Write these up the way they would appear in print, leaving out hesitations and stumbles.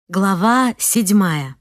Глава 7.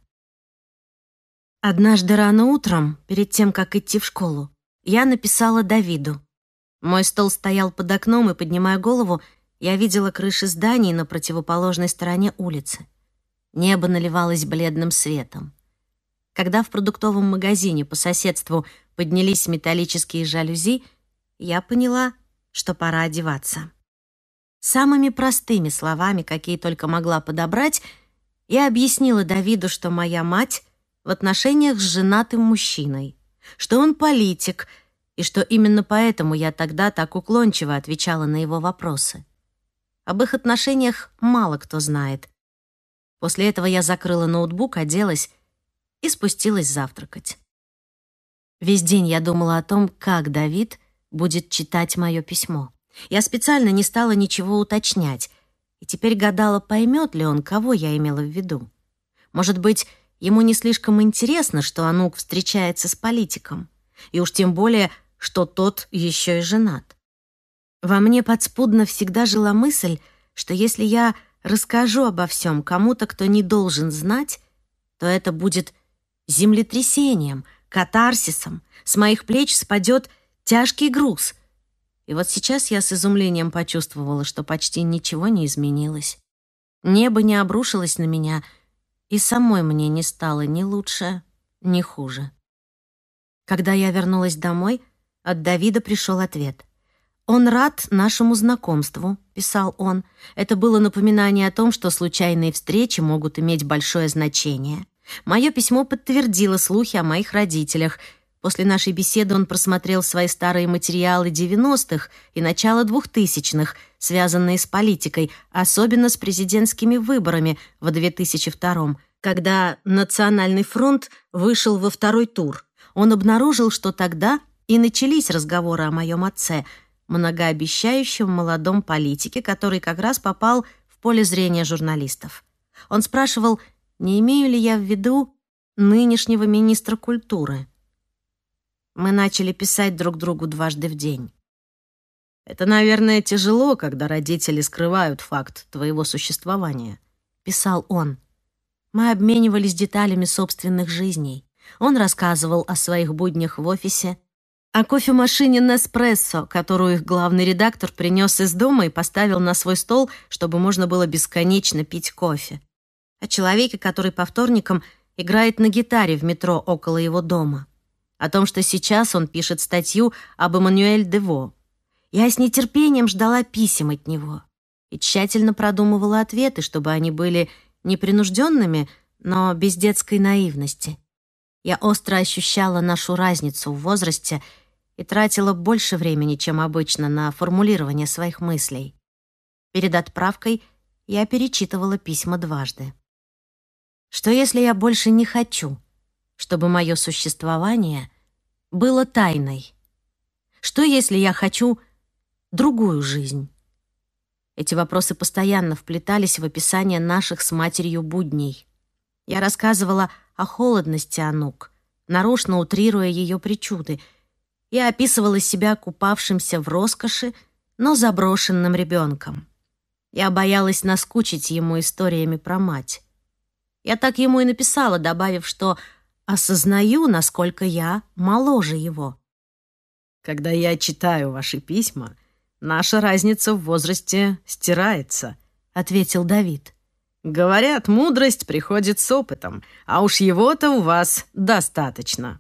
Однажды рано утром, перед тем, как идти в школу, я написала Давиду. Мой стол стоял под окном, и, поднимая голову, я видела крыши зданий на противоположной стороне улицы. Небо наливалось бледным светом. Когда в продуктовом магазине по соседству поднялись металлические жалюзи, я поняла, что пора одеваться. Самыми простыми словами, какие только могла подобрать, я объяснила Давиду, что моя мать в отношениях с женатым мужчиной, что он политик, и что именно поэтому я тогда так уклончиво отвечала на его вопросы. Об их отношениях мало кто знает. После этого я закрыла ноутбук, оделась и спустилась завтракать. Весь день я думала о том, как Давид будет читать мое письмо. Я специально не стала ничего уточнять, и теперь гадала, поймет ли он, кого я имела в виду. Может быть, ему не слишком интересно, что Анук встречается с политиком, и уж тем более, что тот еще и женат. Во мне подспудно всегда жила мысль, что если я расскажу обо всем кому-то, кто не должен знать, то это будет землетрясением, катарсисом, с моих плеч спадет тяжкий груз. И вот сейчас я с изумлением почувствовала, что почти ничего не изменилось. Небо не обрушилось на меня, и самой мне не стало ни лучше, ни хуже. Когда я вернулась домой, от Давида пришел ответ. «Он рад нашему знакомству», — писал он. «Это было напоминание о том, что случайные встречи могут иметь большое значение. Мое письмо подтвердило слухи о моих родителях. После нашей беседы он просмотрел свои старые материалы 90-х и начала 2000-х, связанные с политикой, особенно с президентскими выборами в 2002-м, когда Национальный фронт вышел во второй тур. Он обнаружил, что тогда и начались разговоры о моем отце, многообещающем молодом политике, который как раз попал в поле зрения журналистов. Он спрашивал, не имею ли я в виду нынешнего министра культуры. Мы начали писать друг другу дважды в день. «Это, наверное, тяжело, когда родители скрывают факт твоего существования», — писал он. Мы обменивались деталями собственных жизней. Он рассказывал о своих буднях в офисе, о кофемашине Неспрессо, которую их главный редактор принес из дома и поставил на свой стол, чтобы можно было бесконечно пить кофе, о человеке, который по вторникам играет на гитаре в метро около его дома, о том, что сейчас он пишет статью об Эммануэль Дево. Я с нетерпением ждала писем от него и тщательно продумывала ответы, чтобы они были непринужденными, но без детской наивности. Я остро ощущала нашу разницу в возрасте и тратила больше времени, чем обычно, на формулирование своих мыслей. Перед отправкой я перечитывала письма дважды. Что если я больше не хочу, чтобы мое существование было тайной? Что если я хочу другую жизнь? Эти вопросы постоянно вплетались в описание наших с матерью будней. Я рассказывала о холодности Анук, нарочно утрируя ее причуды. Я описывала себя купавшимся в роскоши, но заброшенным ребенком. Я боялась наскучить ему историями про мать. Я так ему и написала, добавив, что осознаю, насколько я моложе его. Когда я читаю ваши письма, наша разница в возрасте стирается, ответил Давид. Говорят, мудрость приходит с опытом, а уж его-то у вас достаточно.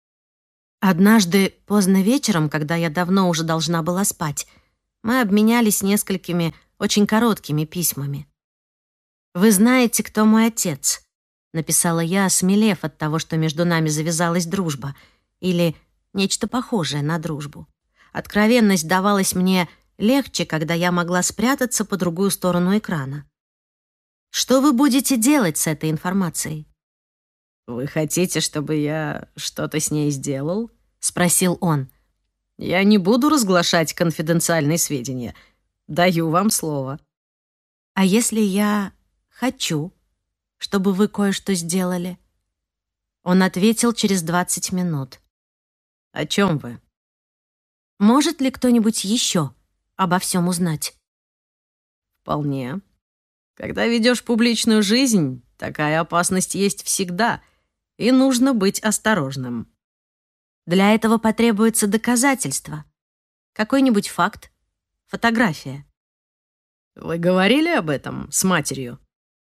Однажды поздно вечером, когда я давно уже должна была спать, мы обменялись несколькими очень короткими письмами. «Вы знаете, кто мой отец?» — написала я, осмелев от того, что между нами завязалась дружба, или нечто похожее на дружбу. Откровенность давалась мне легче, когда я могла спрятаться по другую сторону экрана. «Что вы будете делать с этой информацией?» «Вы хотите, чтобы я что-то с ней сделал?» — спросил он. «Я не буду разглашать конфиденциальные сведения. Даю вам слово». «А если я хочу, чтобы вы кое-что сделали?» Он ответил через 20 минут. «О чем вы?» «Может ли кто-нибудь еще обо всем узнать?» «Вполне. Когда ведешь публичную жизнь, Такая опасность есть всегда, и нужно быть осторожным. Для этого потребуется доказательство. Какой-нибудь факт, фотография. Вы говорили об этом с матерью?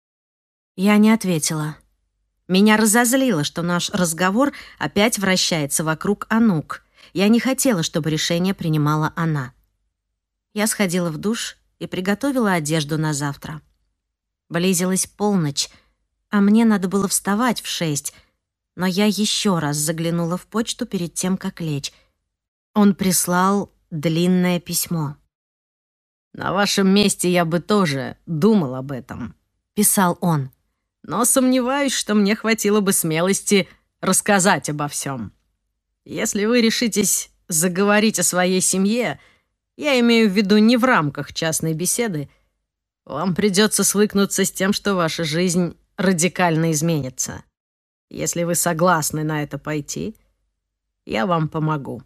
Я не ответила. Меня разозлило, что наш разговор опять вращается вокруг Анук. Я не хотела, чтобы решение принимала она. Я сходила в душ и приготовила одежду на завтра. Близилась полночь, а мне надо было вставать в 6, но я еще раз заглянула в почту перед тем, как лечь. Он прислал длинное письмо. «На вашем месте я бы тоже думал об этом», — писал он. «Но сомневаюсь, что мне хватило бы смелости рассказать обо всем. Если вы решитесь заговорить о своей семье, я имею в виду не в рамках частной беседы, вам придется свыкнуться с тем, что ваша жизнь радикально изменится. Если вы согласны на это пойти, я вам помогу».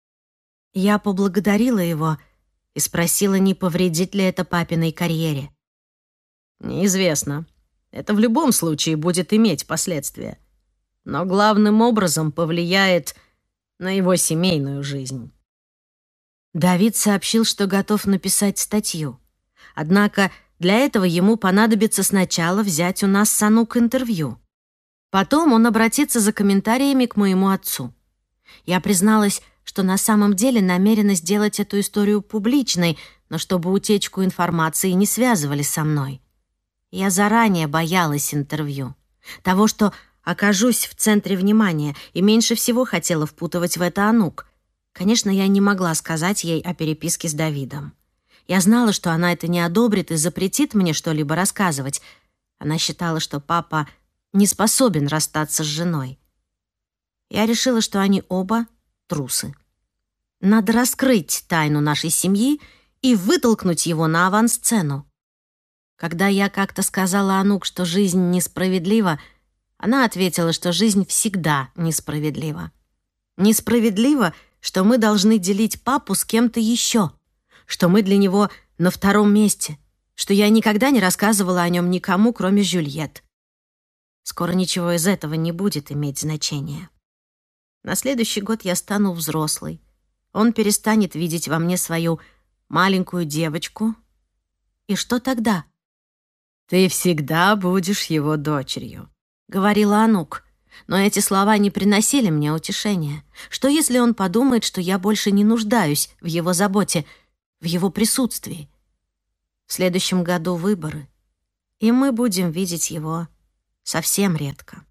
Я поблагодарила его и спросила, не повредит ли это папиной карьере. «Неизвестно. Это в любом случае будет иметь последствия. Но главным образом повлияет на его семейную жизнь». Давид сообщил, что готов написать статью. Однако для этого ему понадобится сначала взять у нас с Анук интервью. Потом он обратится за комментариями к моему отцу. Я призналась, что на самом деле намерена сделать эту историю публичной, но чтобы утечку информации не связывали со мной. Я заранее боялась интервью. Того, что окажусь в центре внимания, и меньше всего хотела впутывать в это Анук. Конечно, я не могла сказать ей о переписке с Давидом. Я знала, что она это не одобрит и запретит мне что-либо рассказывать. Она считала, что папа не способен расстаться с женой. Я решила, что они оба трусы. Надо раскрыть тайну нашей семьи и вытолкнуть его на авансцену. Когда я как-то сказала Анук, что жизнь несправедлива, она ответила, что жизнь всегда несправедлива. Несправедливо, что мы должны делить папу с кем-то еще, что мы для него на втором месте, что я никогда не рассказывала о нем никому, кроме Жюльет. Скоро ничего из этого не будет иметь значения. На следующий год я стану взрослой. Он перестанет видеть во мне свою маленькую девочку. И что тогда? «Ты всегда будешь его дочерью», — говорила Анук. Но эти слова не приносили мне утешения. Что если он подумает, что я больше не нуждаюсь в его заботе, в его присутствии? В следующем году выборы, и мы будем видеть его совсем редко.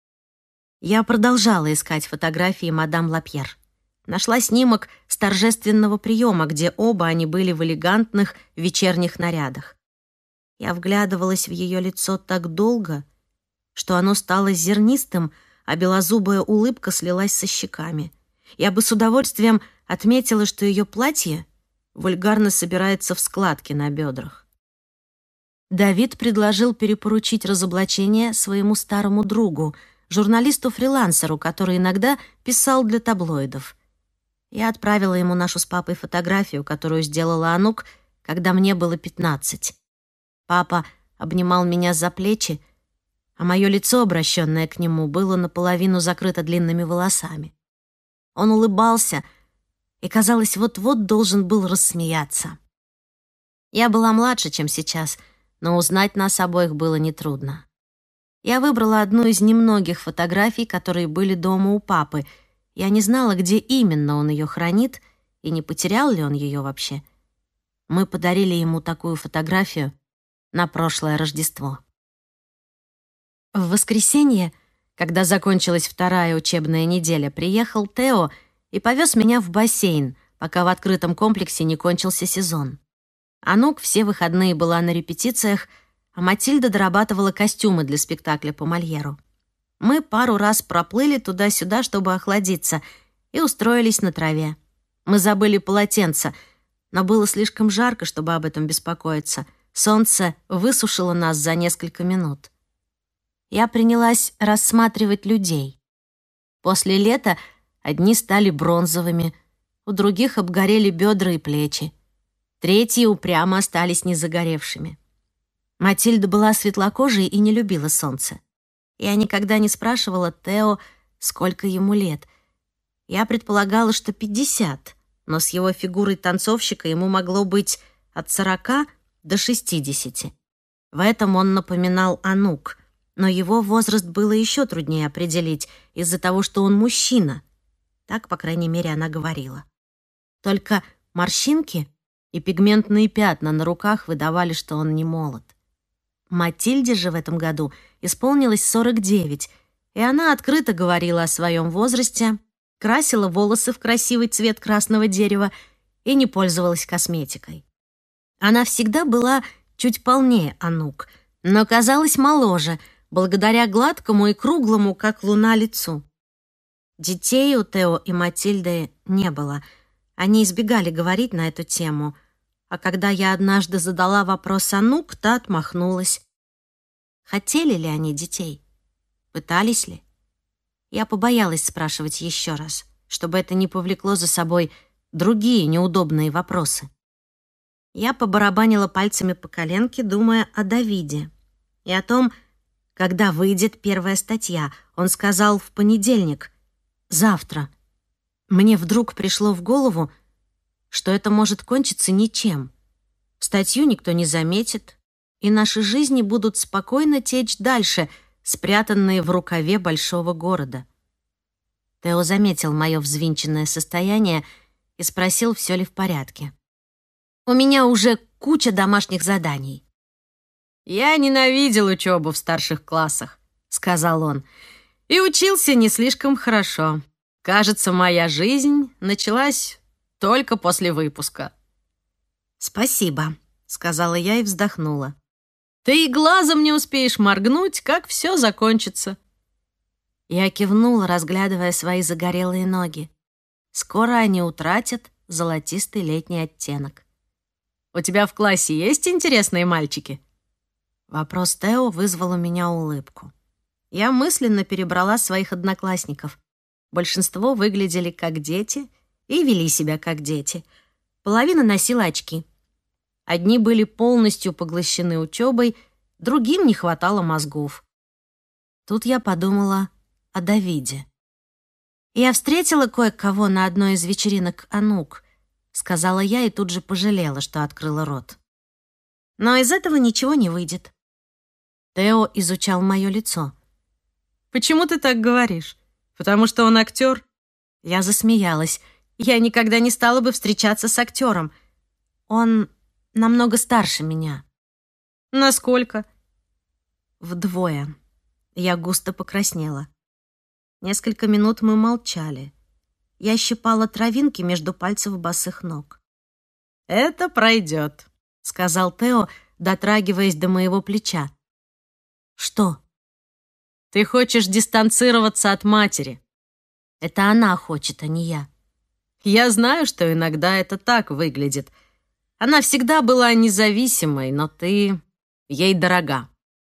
Я продолжала искать фотографии мадам Лапьер. Нашла снимок с торжественного приема, где оба они были в элегантных вечерних нарядах. Я вглядывалась в ее лицо так долго, что оно стало зернистым, а белозубая улыбка слилась со щеками. Я бы с удовольствием отметила, что ее платье вульгарно собирается в складки на бедрах. Давид предложил перепоручить разоблачение своему старому другу, журналисту-фрилансеру, который иногда писал для таблоидов. Я отправила ему нашу с папой фотографию, которую сделала Анук, когда мне было 15. Папа обнимал меня за плечи, а мое лицо, обращенное к нему, было наполовину закрыто длинными волосами. Он улыбался и, казалось, вот-вот должен был рассмеяться. Я была младше, чем сейчас, но узнать нас обоих было нетрудно. Я выбрала одну из немногих фотографий, которые были дома у папы. Я не знала, где именно он ее хранит, и не потерял ли он ее вообще. Мы подарили ему такую фотографию на прошлое Рождество. В воскресенье, когда закончилась вторая учебная неделя, приехал Тео и повез меня в бассейн, пока в открытом комплексе не кончился сезон. Анук все выходные была на репетициях, а Матильда дорабатывала костюмы для спектакля по Мольеру. Мы пару раз проплыли туда-сюда, чтобы охладиться, и устроились на траве. Мы забыли полотенце, но было слишком жарко, чтобы об этом беспокоиться. Солнце высушило нас за несколько минут. Я принялась рассматривать людей. После лета одни стали бронзовыми, у других обгорели бедра и плечи, третьи упрямо остались незагоревшими. Матильда была светлокожей и не любила солнце. Я никогда не спрашивала Тео, сколько ему лет. Я предполагала, что 50, но с его фигурой танцовщика ему могло быть от 40 до 60. В этом он напоминал Анук, но его возраст было еще труднее определить из-за того, что он мужчина. Так, по крайней мере, она говорила. Только морщинки и пигментные пятна на руках выдавали, что он не молод. Матильде же в этом году исполнилось 49, и она открыто говорила о своем возрасте, красила волосы в красивый цвет красного дерева и не пользовалась косметикой. Она всегда была чуть полнее Анук, но казалась моложе, благодаря гладкому и круглому, как луна, лицу. Детей у Тео и Матильды не было. Они избегали говорить на эту тему, а когда я однажды задала вопрос Анук, та отмахнулась. Хотели ли они детей? Пытались ли? Я побоялась спрашивать еще раз, чтобы это не повлекло за собой другие неудобные вопросы. Я побарабанила пальцами по коленке, думая о Давиде и о том, когда выйдет первая статья. Он сказал в понедельник, завтра. Мне вдруг пришло в голову, что это может кончиться ничем. Статью никто не заметит, и наши жизни будут спокойно течь дальше, спрятанные в рукаве большого города. Тео заметил мое взвинченное состояние и спросил, все ли в порядке. «У меня уже куча домашних заданий». «Я ненавидел учебу в старших классах», — сказал он, «и учился не слишком хорошо. Кажется, моя жизнь началась только после выпуска». «Спасибо», — сказала я и вздохнула. «Ты и глазом не успеешь моргнуть, как все закончится». Я кивнула, разглядывая свои загорелые ноги. Скоро они утратят золотистый летний оттенок. «У тебя в классе есть интересные мальчики?» Вопрос Тео вызвал у меня улыбку. Я мысленно перебрала своих одноклассников. Большинство выглядели как дети и вели себя как дети. Половина носила очки. Одни были полностью поглощены учебой, другим не хватало мозгов. Тут я подумала о Давиде. «Я встретила кое-кого на одной из вечеринок Анук», — сказала я и тут же пожалела, что открыла рот. «Но из этого ничего не выйдет». Тео изучал мое лицо. «Почему ты так говоришь? Потому что он актер?» Я засмеялась. Я никогда не стала бы встречаться с актером. Он намного старше меня. «Насколько?» «Вдвое». Я густо покраснела. Несколько минут мы молчали. Я щипала травинки между пальцев босых ног. «Это пройдет», — сказал Тео, дотрагиваясь до моего плеча. «Что?» «Ты хочешь дистанцироваться от матери». «Это она хочет, а не я». «Я знаю, что иногда это так выглядит. Она всегда была независимой, но ты ей дорога».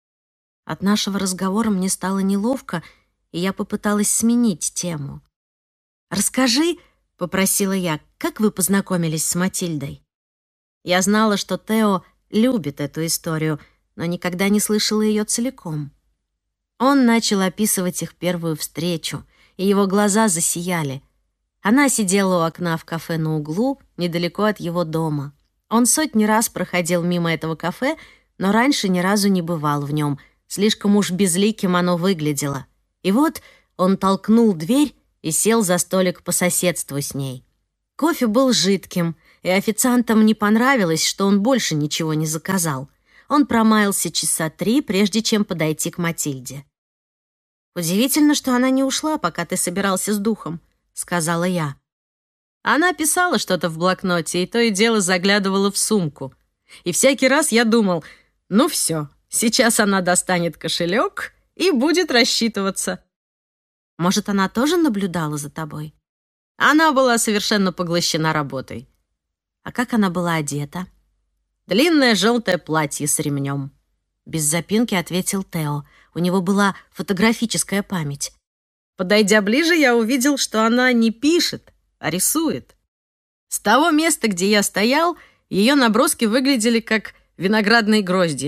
От нашего разговора мне стало неловко, и я попыталась сменить тему. «Расскажи», — попросила я, — «как вы познакомились с Матильдой?» Я знала, что Тео любит эту историю, но никогда не слышала ее целиком. Он начал описывать их первую встречу, и его глаза засияли. Она сидела у окна в кафе на углу, недалеко от его дома. Он сотни раз проходил мимо этого кафе, но раньше ни разу не бывал в нем. Слишком уж безликим оно выглядело. И вот он толкнул дверь и сел за столик по соседству с ней. Кофе был жидким, и официантам не понравилось, что он больше ничего не заказал. Он промаялся часа 3, прежде чем подойти к Матильде. «Удивительно, что она не ушла, пока ты собирался с духом», — сказала я. Она писала что-то в блокноте и то и дело заглядывала в сумку. И всякий раз я думал, ну все, сейчас она достанет кошелек и будет рассчитываться. Может, она тоже наблюдала за тобой? Она была совершенно поглощена работой. А как она была одета? Длинное желтое платье с ремнем. Без запинки ответил Тео. У него была фотографическая память. Подойдя ближе, я увидел, что она не пишет, а рисует. С того места, где я стоял, ее наброски выглядели как виноградные гроздья.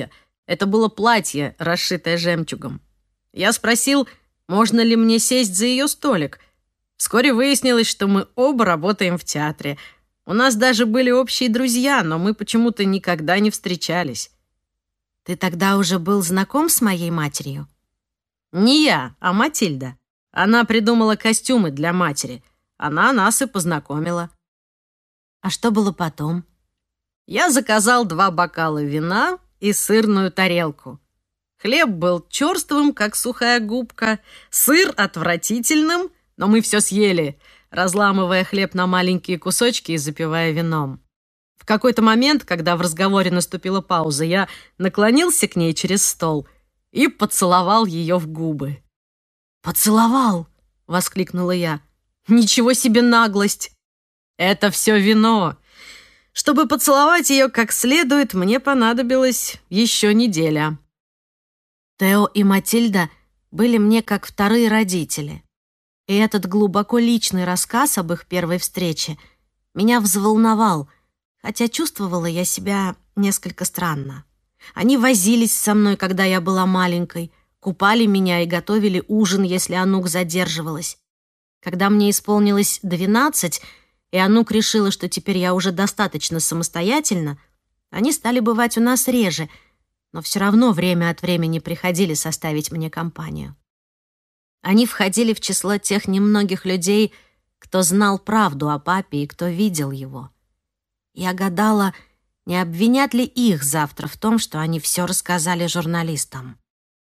Это было платье, расшитое жемчугом. Я спросил, можно ли мне сесть за ее столик. Вскоре выяснилось, что мы оба работаем в театре. У нас даже были общие друзья, но мы почему-то никогда не встречались. Ты тогда уже был знаком с моей матерью? Не я, а Матильда. Она придумала костюмы для матери. Она нас и познакомила. А что было потом? Я заказал 2 бокала вина и сырную тарелку. Хлеб был черствым, как сухая губка, сыр отвратительным, но мы все съели, разламывая хлеб на маленькие кусочки и запивая вином. В какой-то момент, когда в разговоре наступила пауза, я наклонился к ней через стол и поцеловал ее в губы. «Поцеловал!» — воскликнула я. «Ничего себе наглость!» «Это все вино!» Чтобы поцеловать ее как следует, мне понадобилась еще неделя. Тео и Матильда были мне как вторые родители. И этот глубоко личный рассказ об их первой встрече меня взволновал, хотя чувствовала я себя несколько странно. Они возились со мной, когда я была маленькой, купали меня и готовили ужин, если Анук задерживалась. Когда мне исполнилось 12, и Анук решила, что теперь я уже достаточно самостоятельна, они стали бывать у нас реже, но все равно время от времени приходили составить мне компанию. Они входили в число тех немногих людей, кто знал правду о папе и кто видел его. Я гадала, не обвинят ли их завтра в том, что они все рассказали журналистам.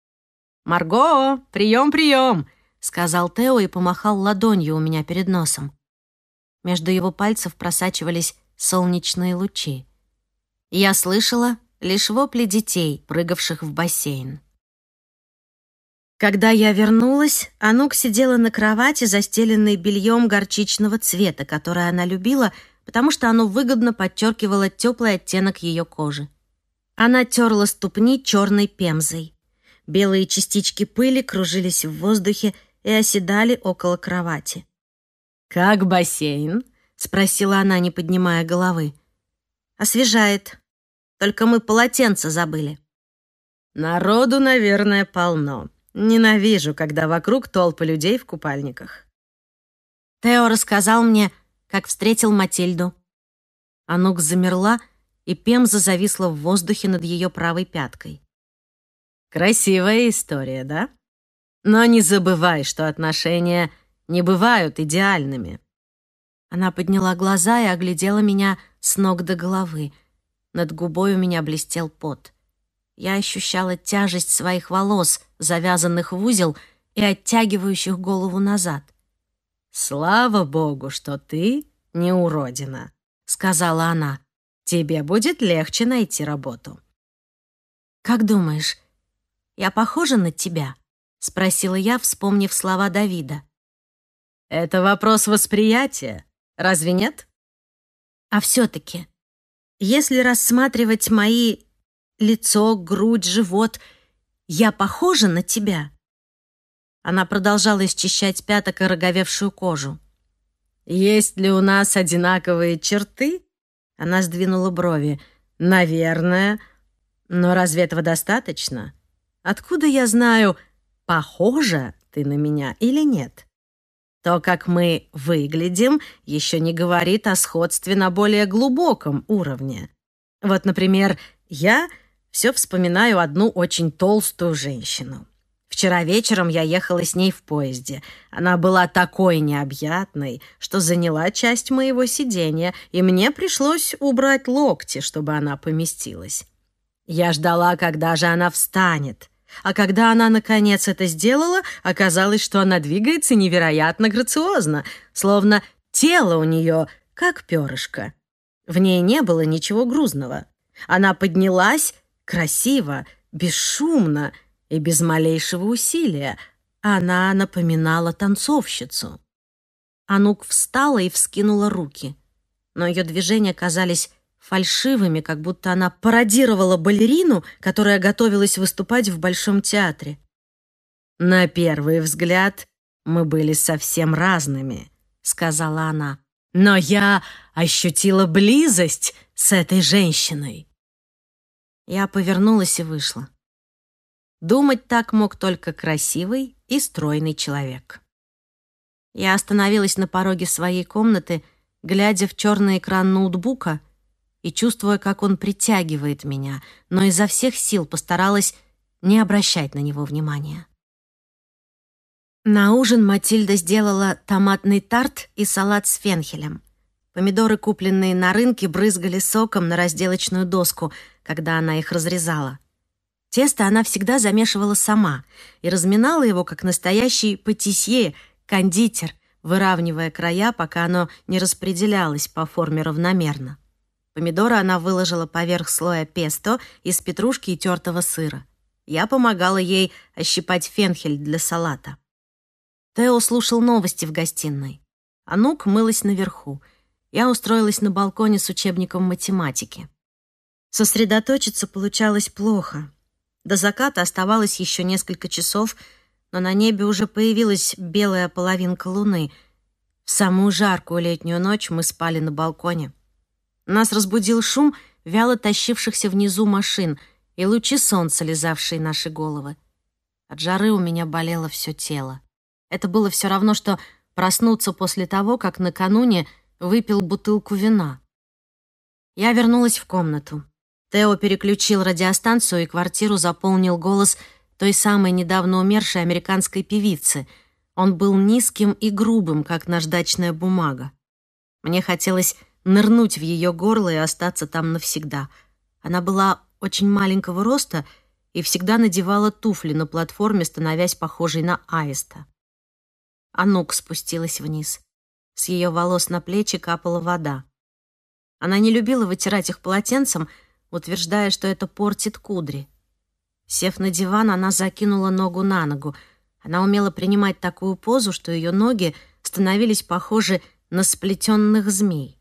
«Марго, прием, прием!» — сказал Тео и помахал ладонью у меня перед носом. Между его пальцев просачивались солнечные лучи. Я слышала лишь вопли детей, прыгавших в бассейн. Когда я вернулась, Анук сидела на кровати, застеленной бельем горчичного цвета, которое она любила, потому что оно выгодно подчеркивало теплый оттенок ее кожи. Она терла ступни черной пемзой. Белые частички пыли кружились в воздухе и оседали около кровати. «Как бассейн?» — спросила она, не поднимая головы. «Освежает. Только мы полотенце забыли». «Народу, наверное, полно. Ненавижу, когда вокруг толпы людей в купальниках». Тео рассказал мне, как встретил Матильду. Анук замерла, и пемза зависла в воздухе над ее правой пяткой. Красивая история, да? Но не забывай, что отношения не бывают идеальными. Она подняла глаза и оглядела меня с ног до головы. Над губой у меня блестел пот. Я ощущала тяжесть своих волос, завязанных в узел и оттягивающих голову назад. «Слава богу, что ты не уродина», — сказала она. «Тебе будет легче найти работу». «Как думаешь, я похожа на тебя?» — спросила я, вспомнив слова Давида. «Это вопрос восприятия, разве нет?» «А все-таки, если рассматривать мои лицо, грудь, живот, я похожа на тебя?» Она продолжала счищать пяток и роговевшую кожу. «Есть ли у нас одинаковые черты?» Она сдвинула брови. «Наверное. Но разве этого достаточно? Откуда я знаю, похожа ты на меня или нет? То, как мы выглядим, еще не говорит о сходстве на более глубоком уровне. Вот, например, я все вспоминаю одну очень толстую женщину. Вчера вечером я ехала с ней в поезде. Она была такой необъятной, что заняла часть моего сиденья, и мне пришлось убрать локти, чтобы она поместилась. Я ждала, когда же она встанет. А когда она, наконец, это сделала, оказалось, что она двигается невероятно грациозно, словно тело у нее как перышко. В ней не было ничего грузного. Она поднялась красиво, бесшумно и без малейшего усилия. Она напоминала танцовщицу. Анук встала и вскинула руки, но ее движения казались фальшивыми, как будто она пародировала балерину, которая готовилась выступать в Большом театре. «На первый взгляд мы были совсем разными», — сказала она. «Но я ощутила близость с этой женщиной». Я повернулась и вышла. Думать так мог только красивый и стройный человек. Я остановилась на пороге своей комнаты, глядя в черный экран ноутбука и чувствуя, как он притягивает меня, но изо всех сил постаралась не обращать на него внимания. На ужин Матильда сделала томатный тарт и салат с фенхелем. Помидоры, купленные на рынке, брызгали соком на разделочную доску, когда она их разрезала. Тесто она всегда замешивала сама и разминала его, как настоящий патисье, кондитер, выравнивая края, пока оно не распределялось по форме равномерно. Помидоры она выложила поверх слоя песто из петрушки и тертого сыра. Я помогала ей ощипать фенхель для салата. Тео слушал новости в гостиной. Анук мылась наверху. Я устроилась на балконе с учебником математики. Сосредоточиться получалось плохо. До заката оставалось еще несколько часов, но на небе уже появилась белая половинка луны. В самую жаркую летнюю ночь мы спали на балконе. Нас разбудил шум вяло тащившихся внизу машин и лучи солнца, лизавшие наши головы. От жары у меня болело все тело. Это было все равно, что проснуться после того, как накануне выпил бутылку вина. Я вернулась в комнату. Тео переключил радиостанцию, и квартиру заполнил голос той самой недавно умершей американской певицы. Он был низким и грубым, как наждачная бумага. Мне хотелось нырнуть в ее горло и остаться там навсегда. Она была очень маленького роста и всегда надевала туфли на платформе, становясь похожей на аиста. Анук спустилась вниз. С ее волос на плечи капала вода. Она не любила вытирать их полотенцем, утверждая, что это портит кудри. Сев на диван, она закинула ногу на ногу. Она умела принимать такую позу, что ее ноги становились похожи на сплетенных змей.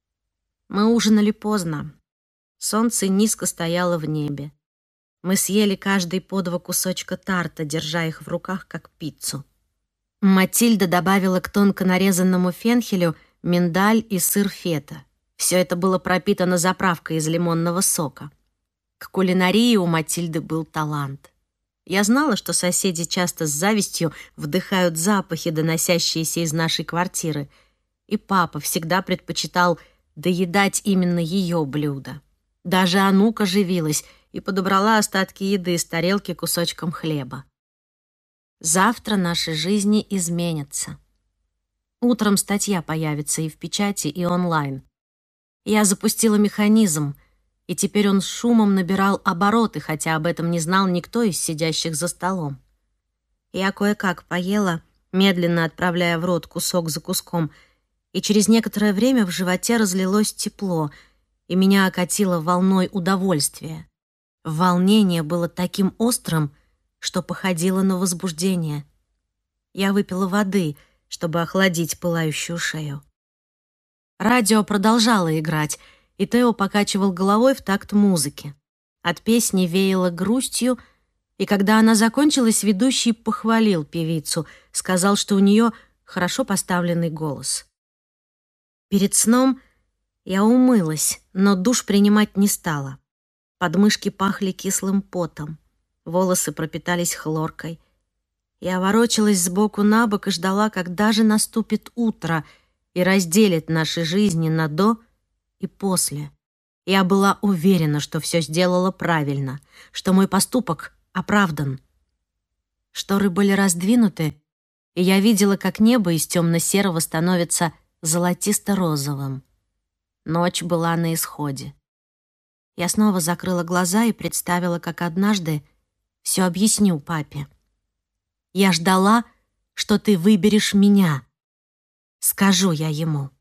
Мы ужинали поздно. Солнце низко стояло в небе. Мы съели каждый по 2 кусочка тарта, держа их в руках, как пиццу. Матильда добавила к тонко нарезанному фенхелю миндаль и сыр фета. Все это было пропитано заправкой из лимонного сока. К кулинарии у Матильды был талант. Я знала, что соседи часто с завистью вдыхают запахи, доносящиеся из нашей квартиры, и папа всегда предпочитал доедать именно ее блюда. Даже Анук оживилась и подобрала остатки еды с тарелки кусочком хлеба. Завтра наши жизни изменятся. Утром статья появится и в печати, и онлайн. Я запустила механизм, и теперь он с шумом набирал обороты, хотя об этом не знал никто из сидящих за столом. Я кое-как поела, медленно отправляя в рот кусок за куском, и через некоторое время в животе разлилось тепло, и меня окатило волной удовольствия. Волнение было таким острым, что походило на возбуждение. Я выпила воды, чтобы охладить пылающую шею. Радио продолжало играть, и Тео покачивал головой в такт музыки. От песни веяло грустью, и когда она закончилась, ведущий похвалил певицу, сказал, что у нее хорошо поставленный голос. Перед сном я умылась, но душ принимать не стала. Подмышки пахли кислым потом. Волосы пропитались хлоркой. Я ворочалась сбоку на бок и ждала, когда же наступит утро и разделит наши жизни на «до» и «после». Я была уверена, что все сделала правильно, что мой поступок оправдан. Шторы были раздвинуты, и я видела, как небо из темно-серого становится золотисто-розовым. Ночь была на исходе. Я снова закрыла глаза и представила, как однажды все объясню папе. Я ждала, что ты выберешь меня. Скажу я ему.